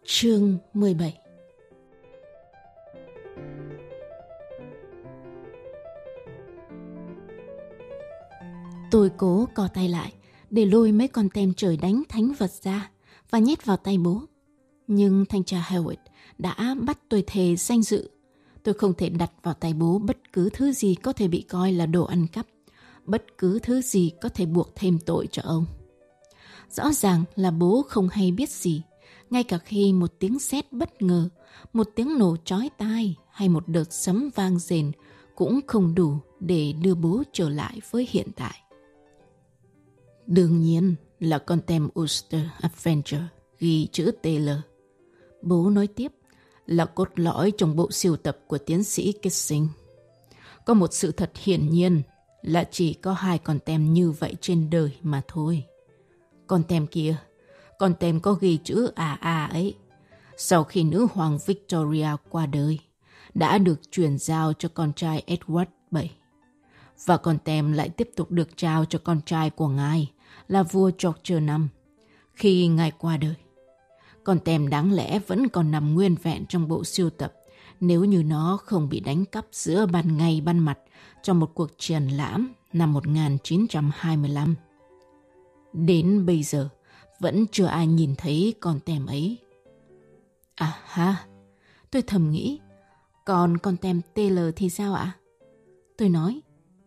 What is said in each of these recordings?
Chương 17. Tôi cố co tay lại để lôi mấy con tem trời đánh thánh vật ra và nhét vào tay bố. Nhưng thanh tra Howard đã bắt tôi thề danh dự. Tôi không thể đặt vào tay bố bất cứ thứ gì có thể bị coi là đồ ăn cắp, bất cứ thứ gì có thể buộc thêm tội cho ông. Rõ ràng là bố không hay biết gì, ngay cả khi một tiếng sét bất ngờ, một tiếng nổ chói tai hay một đợt sấm vang rền cũng không đủ để đưa bố trở lại với hiện tại. Đương nhiên là con tem Ulster Avenger ghi chữ Taylor. Bố nói tiếp, là cốt lõi trong bộ sưu tập của tiến sĩ Kissing. Có một sự thật hiển nhiên là chỉ có 2 con tem như vậy trên đời mà thôi. Con tem kia, con tem có ghi chữ AA ấy, sau khi nữ hoàng Victoria qua đời, đã được chuyển giao cho con trai Edward VII. Và con tem lại tiếp tục được trao cho con trai của ngài là vua George V khi ngài qua đời. Con tem đáng lẽ vẫn còn nằm nguyên vẹn trong bộ sưu tập nếu như nó không bị đánh cắp giữa ban ngày ban mặt trong một cuộc triển lãm năm 1925. Đến bây giờ, vẫn chưa ai nhìn thấy con tem ấy. À ha, tôi thầm nghĩ, còn con tem Taylor thì sao ạ? Tôi nói,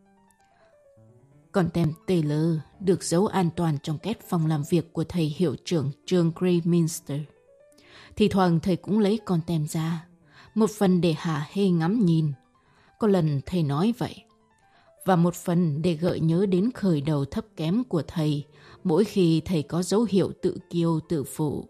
con tem Taylor được giấu an toàn trong két phòng làm việc của thầy hiệu trưởng trường Greyminster. Thì thoảng thầy cũng lấy con tem ra, một phần để hả hê ngắm nhìn. Có lần thầy nói vậy. Và một phần để gợi nhớ đến khởi đầu thấp kém của thầy mỗi khi thầy có dấu hiệu tự kiêu tự phụ.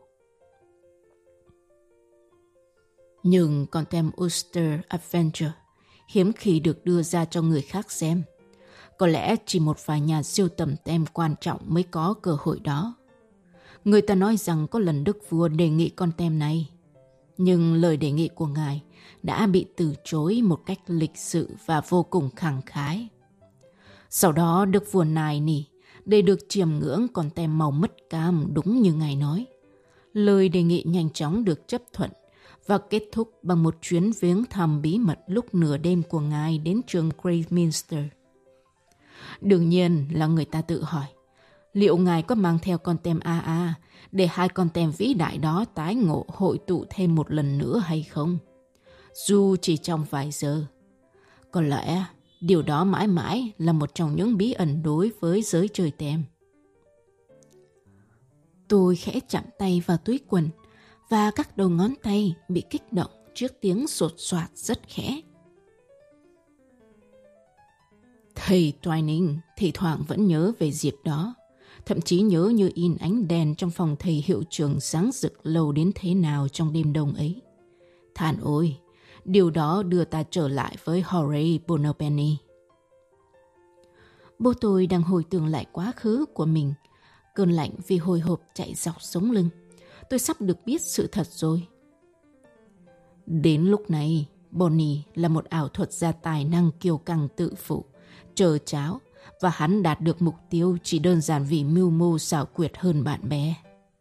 Nhưng con tem Ulster Avenger hiếm khi được đưa ra cho người khác xem. Có lẽ chỉ một vài nhà sưu tầm tem quan trọng mới có cơ hội đó. Người ta nói rằng có lần đức vua đề nghị con tem này, nhưng lời đề nghị của ngài đã bị từ chối một cách lịch sự và vô cùng khẳng khái. Sau đó đức vua nài nỉ để được chiêm ngưỡng con tem màu mứt cam đúng như ngài nói. Lời đề nghị nhanh chóng được chấp thuận và kết thúc bằng một chuyến viếng thăm bí mật lúc nửa đêm của ngài đến trường Greyminster. Đương nhiên là người ta tự hỏi, liệu ngài có mang theo con tem AA để 2 con tem vĩ đại đó tái ngộ hội tụ thêm một lần nữa hay không? Dù chỉ trong vài giờ. Có lẽ điều đó mãi mãi là một trong những bí ẩn đối với giới chơi tem. Tôi khẽ chạm tay vào túi quần và các đầu ngón tay bị kích động trước tiếng sột soạt rất khẽ. Thầy Twining thì thoảng vẫn nhớ về dịp đó, thậm chí nhớ như in ánh đèn trong phòng thầy hiệu trưởng sáng rực lâu đến thế nào trong đêm đông ấy. Than ôi, điều đó đưa ta trở lại với Horace Bonapenny. Bố tôi đang hồi tưởng lại quá khứ của mình. Cơn lạnh vì hồi hộp chạy dọc sống lưng. Tôi sắp được biết sự thật rồi. Đến lúc này, Bonnie là một ảo thuật gia tài năng kiêu căng tự phụ, trơ tráo, và hắn đạt được mục tiêu chỉ đơn giản vì mưu mô xảo quyệt hơn bạn bè.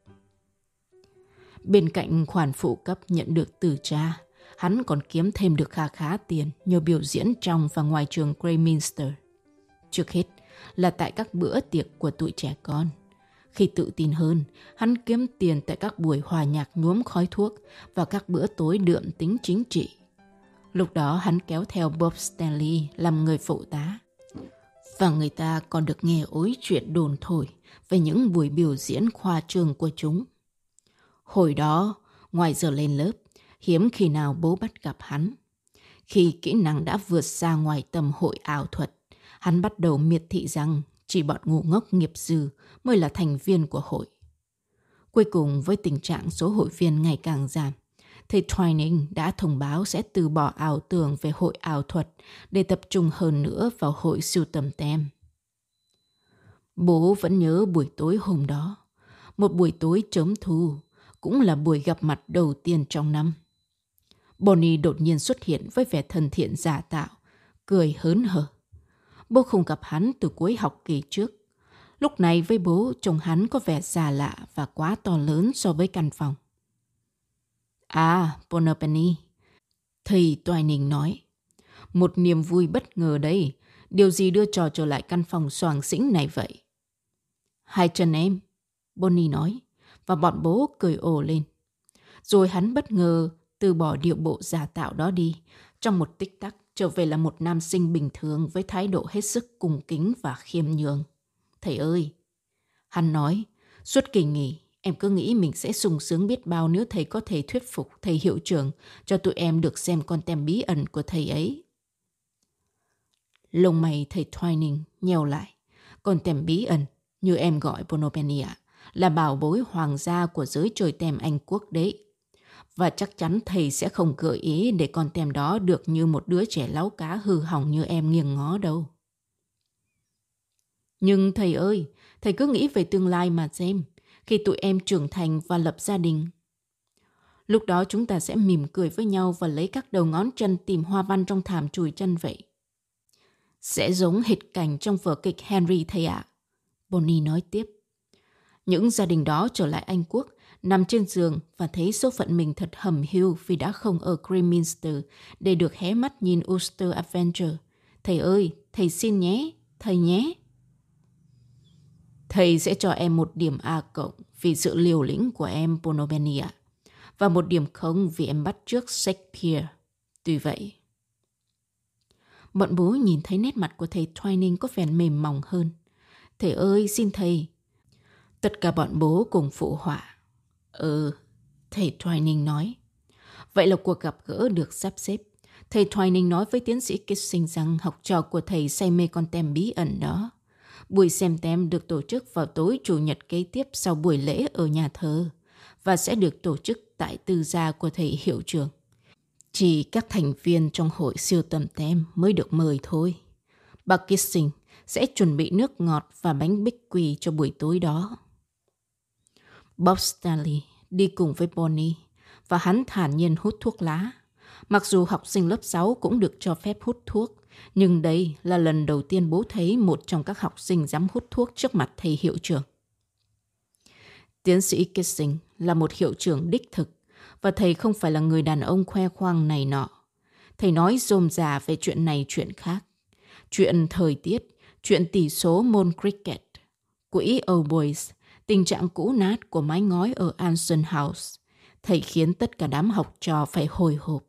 Bên cạnh khoản phụ cấp nhận được từ cha, hắn còn kiếm thêm được khá khá tiền nhờ biểu diễn trong và ngoài trường Greyminster. Trước hết là tại các bữa tiệc của tụi trẻ con. Khi tự tin hơn, hắn kiếm tiền tại các buổi hòa nhạc nhuốm khói thuốc và các bữa tối đượm tính chính trị. Lúc đó hắn kéo theo Bob Stanley làm người phụ tá. Và người ta còn được nghe ối chuyện đồn thổi về những buổi biểu diễn khoa trương của chúng. Hồi đó, ngoài giờ lên lớp, hiếm khi nào bố bắt gặp hắn. Khi kỹ năng đã vượt xa ngoài tầm hội ảo thuật, hắn bắt đầu miệt thị rằng chỉ bọn ngu ngốc nghiệp dư mới là thành viên của hội. Cuối cùng với tình trạng số hội viên ngày càng giảm, thầy Twining đã thông báo sẽ từ bỏ ảo tưởng về hội ảo thuật để tập trung hơn nữa vào hội sưu tầm tem. Bố vẫn nhớ buổi tối hôm đó, một buổi tối chớm thu, cũng là buổi gặp mặt đầu tiên trong năm. Bonnie đột nhiên xuất hiện với vẻ thân thiện giả tạo, cười hớn hở. Bố không gặp hắn từ cuối học kỳ trước. Lúc này với bố, trông hắn có vẻ già lạ và quá to lớn so với căn phòng. À, Bonapeni, thầy Twining nói. Một niềm vui bất ngờ đây. Điều gì đưa trò trở lại căn phòng xoàng xĩnh này vậy? Hai chân em, Bonnie nói, và bọn bố cười ồ lên. Rồi hắn bất ngờ từ bỏ điệu bộ giả tạo đó đi. Trong một tích tắc trở về là một nam sinh bình thường với thái độ hết sức cung kính và khiêm nhường. Thầy ơi, hắn nói, suốt kỳ nghỉ em cứ nghĩ mình sẽ sung sướng biết bao nếu thầy có thể thuyết phục thầy hiệu trưởng cho tụi em được xem con tem bí ẩn của thầy ấy. Lông mày thầy Twining nheo lại. Con tem bí ẩn, như em gọi Bonopenia, là bảo bối hoàng gia của giới chơi tem Anh quốc đấy. Và chắc chắn thầy sẽ không gợi ý để con tem đó được như một đứa trẻ láu cá hư hỏng như em nghiêng ngó đâu. Nhưng thầy ơi, thầy cứ nghĩ về tương lai mà xem, khi tụi em trưởng thành và lập gia đình. Lúc đó chúng ta sẽ mỉm cười với nhau và lấy các đầu ngón chân tìm hoa văn trong thảm chùi chân vậy. Sẽ giống hệt cảnh trong vở kịch Henry thầy ạ. Bonnie nói tiếp. Những gia đình đó trở lại Anh quốc, nằm trên giường và thấy số phận mình thật hầm hiu vì đã không ở Creminster để được hé mắt nhìn Ulster Adventure. Thầy ơi, thầy xin nhé, thầy nhé. Thầy sẽ cho em một điểm A cộng vì sự liều lĩnh của em, Bonopenia, và một điểm không vì em bắt chước Shakespeare. Tuy vậy, bọn bố nhìn thấy nét mặt của thầy Twining có vẻ mềm mỏng hơn. Thầy ơi, xin thầy. Tất cả bọn bố cùng phụ họa. Thầy Twining nói. Vậy là cuộc gặp gỡ được sắp xếp. Thầy Twining nói với tiến sĩ Kissing rằng học trò của thầy say mê con tem bí ẩn đó. Buổi xem tem được tổ chức vào tối Chủ nhật kế tiếp sau buổi lễ ở nhà thờ và sẽ được tổ chức tại tư gia của thầy hiệu trưởng. Chỉ các thành viên trong hội siêu tầm tem mới được mời thôi. Bà Kissing sẽ chuẩn bị nước ngọt và bánh bích quy cho buổi tối đó. Bob Stanley đi cùng với Bonnie và hắn thản nhiên hút thuốc lá. Mặc dù học sinh lớp 6 cũng được cho phép hút thuốc, nhưng đây là lần đầu tiên bố thấy một trong các học sinh dám hút thuốc trước mặt thầy hiệu trưởng. Tiến sĩ Kissing là một hiệu trưởng đích thực và thầy không phải là người đàn ông khoe khoang này nọ. Thầy nói rôm rà về chuyện này chuyện khác. Chuyện thời tiết, chuyện tỷ số môn cricket, quỹ Old Boys, tình trạng cũ nát của mái ngói ở Anson House. Thầy khiến tất cả đám học trò phải hồi hộp.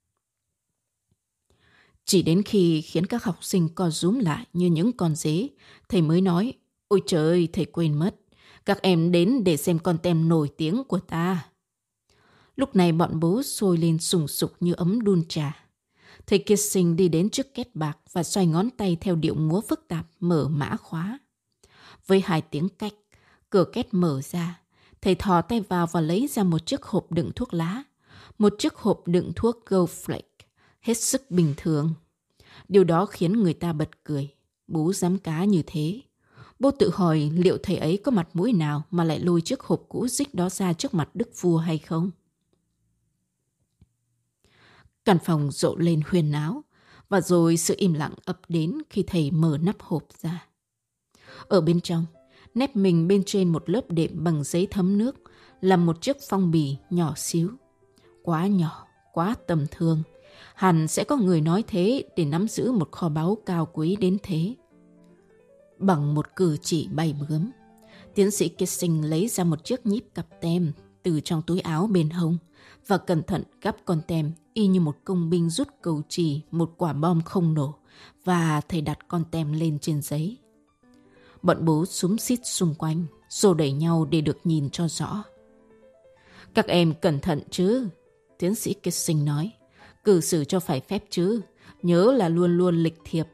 Chỉ đến khi khiến các học sinh co rúm lại như những con dế, thầy mới nói, ôi trời ơi, thầy quên mất. Các em đến để xem con tem nổi tiếng của ta. Lúc này bọn bố sôi lên sùng sục như ấm đun trà. Thầy Kissing đi đến trước két bạc và xoay ngón tay theo điệu múa phức tạp mở mã khóa. Với 2 tiếng cách, cửa két mở ra. Thầy thò tay vào và lấy ra một chiếc hộp đựng thuốc lá. Một chiếc hộp đựng thuốc Gold Flake, hết sức bình thường. Điều đó khiến người ta bật cười. Bố dám cá như thế. Bố tự hỏi liệu thầy ấy có mặt mũi nào mà lại lôi chiếc hộp cũ rích đó ra trước mặt đức vua hay không? Căn phòng rộ lên huyên náo, và rồi sự im lặng ập đến khi thầy mở nắp hộp ra. Ở bên trong, nép mình bên trên một lớp đệm bằng giấy thấm nước là một chiếc phong bì nhỏ xíu. Quá nhỏ, quá tầm thường. Hẳn sẽ có người nói thế để nắm giữ một kho báu cao quý đến thế. Bằng một cử chỉ bay bướm, tiến sĩ Kissing lấy ra một chiếc nhíp cặp tem từ trong túi áo bên hông và cẩn thận gắp con tem y như một công binh rút cầu chì một quả bom không nổ, và thầy đặt con tem lên trên giấy. Bọn bố xúm xít xung quanh, xô đẩy nhau để được nhìn cho rõ. Các em cẩn thận chứ, tiến sĩ Kissing nói. Cư xử cho phải phép chứ, nhớ là luôn luôn lịch thiệp.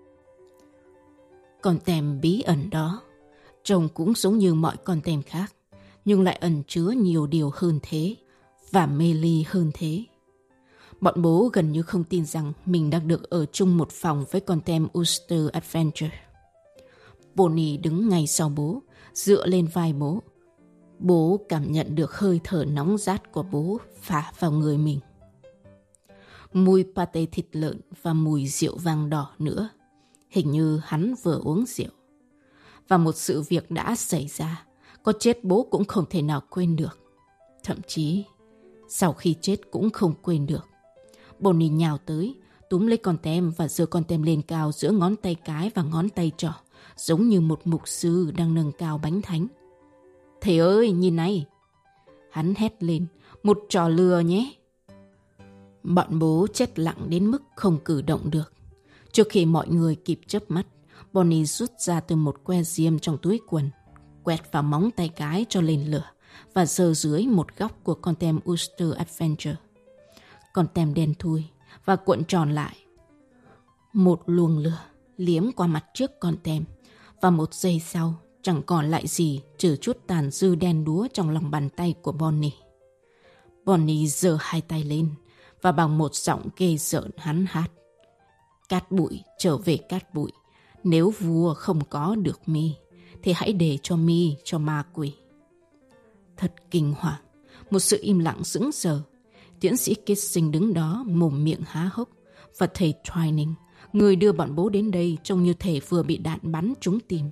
Con tem bí ẩn đó, trông cũng giống như mọi con tem khác, nhưng lại ẩn chứa nhiều điều hơn thế, và mê ly hơn thế. Bọn bố gần như không tin rằng mình đang được ở chung một phòng với con tem Ulster Adventure. Bonnie đứng ngay sau bố, dựa lên vai bố. Bố cảm nhận được hơi thở nóng rát của bố phả vào người mình. Mùi pate thịt lợn và mùi rượu vang đỏ nữa. Hình như hắn vừa uống rượu. Và một sự việc đã xảy ra, có chết bố cũng không thể nào quên được. Thậm chí, Sau khi chết cũng không quên được. Bonnie nhào tới, túm lấy con tem và giơ con tem lên cao giữa ngón tay cái và ngón tay trỏ, giống như một mục sư đang nâng cao bánh thánh. Thầy ơi, nhìn này! Hắn hét lên, một trò lừa nhé! Bọn bố chết lặng đến mức không cử động được. Trước khi mọi người kịp chớp mắt, Bonnie rút ra từ một que diêm trong túi quần, quẹt vào móng tay cái cho lên lửa và giơ dưới một góc của con tem Ulster Adventure. Con tem đen thui và cuộn tròn lại. Một luồng lửa liếm qua mặt trước con tem và một giây sau chẳng còn lại gì trừ chút tàn dư đen đúa trong lòng bàn tay của Bonnie. Bonnie giơ hai tay lên và bằng một giọng ghê rợn hắn hát: Cát bụi trở về cát bụi, nếu vua không có được mi thì hãy để cho mi cho ma quỷ. Thật kinh hoàng, một sự im lặng sững sờ. Tiến sĩ Kissing đứng đó mồm miệng há hốc, và thầy Twining, người đưa bọn bố đến đây, trông như thể vừa bị đạn bắn trúng tim.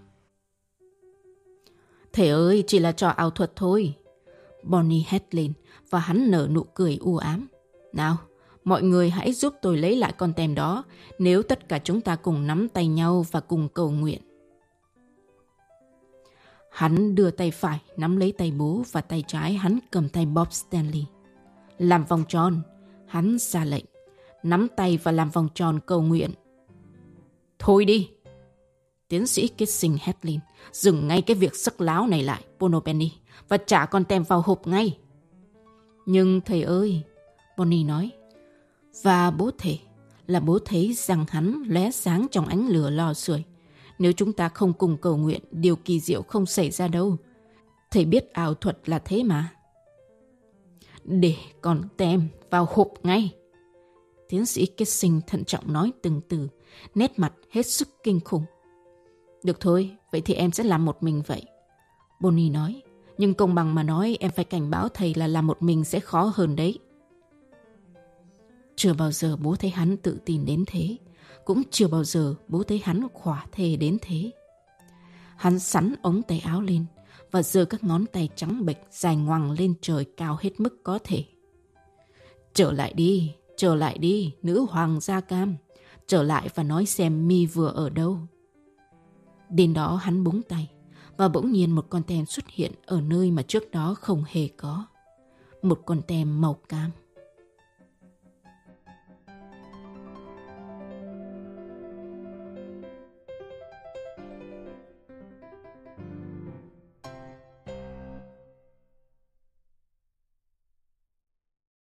Thầy ơi, chỉ là trò ảo thuật thôi. Bonnie hét lên và hắn nở nụ cười u ám. Nào, mọi người hãy giúp tôi lấy lại con tem đó, nếu tất cả chúng ta cùng nắm tay nhau và cùng cầu nguyện. Hắn đưa tay phải nắm lấy tay bố và tay trái hắn cầm tay Bob Stanley. Làm vòng tròn, hắn ra lệnh. Nắm tay và làm vòng tròn cầu nguyện. Thôi đi! Tiến sĩ Kissing hét lên. Dừng ngay cái việc sắc láo này lại, Bonopenny, và trả con tem vào hộp ngay. Nhưng thầy ơi, Bonnie nói. Và bố thề là bố thấy rằng hắn lóe sáng trong ánh lửa lò sưởi. Nếu chúng ta không cùng cầu nguyện, điều kỳ diệu không xảy ra đâu. Thầy biết ảo thuật là thế mà. Để con tem vào hộp ngay. Tiến sĩ Kissing thận trọng nói từng từ, nét mặt hết sức kinh khủng. Được thôi, vậy thì em sẽ làm một mình vậy. Bonnie nói, nhưng công bằng mà nói em phải cảnh báo thầy là làm một mình sẽ khó hơn đấy. Chưa bao giờ bố thấy hắn tự tin đến thế, cũng chưa bao giờ bố thấy hắn khỏa thề đến thế. Hắn xắn ống tay áo lên và giơ các ngón tay trắng bệch dài ngoằng lên trời cao hết mức có thể. Trở lại đi, nữ hoàng da cam. Trở lại và nói xem mi vừa ở đâu. Đến đó hắn búng tay và bỗng nhiên một con tem xuất hiện ở nơi mà trước đó không hề có. Một con tem màu cam.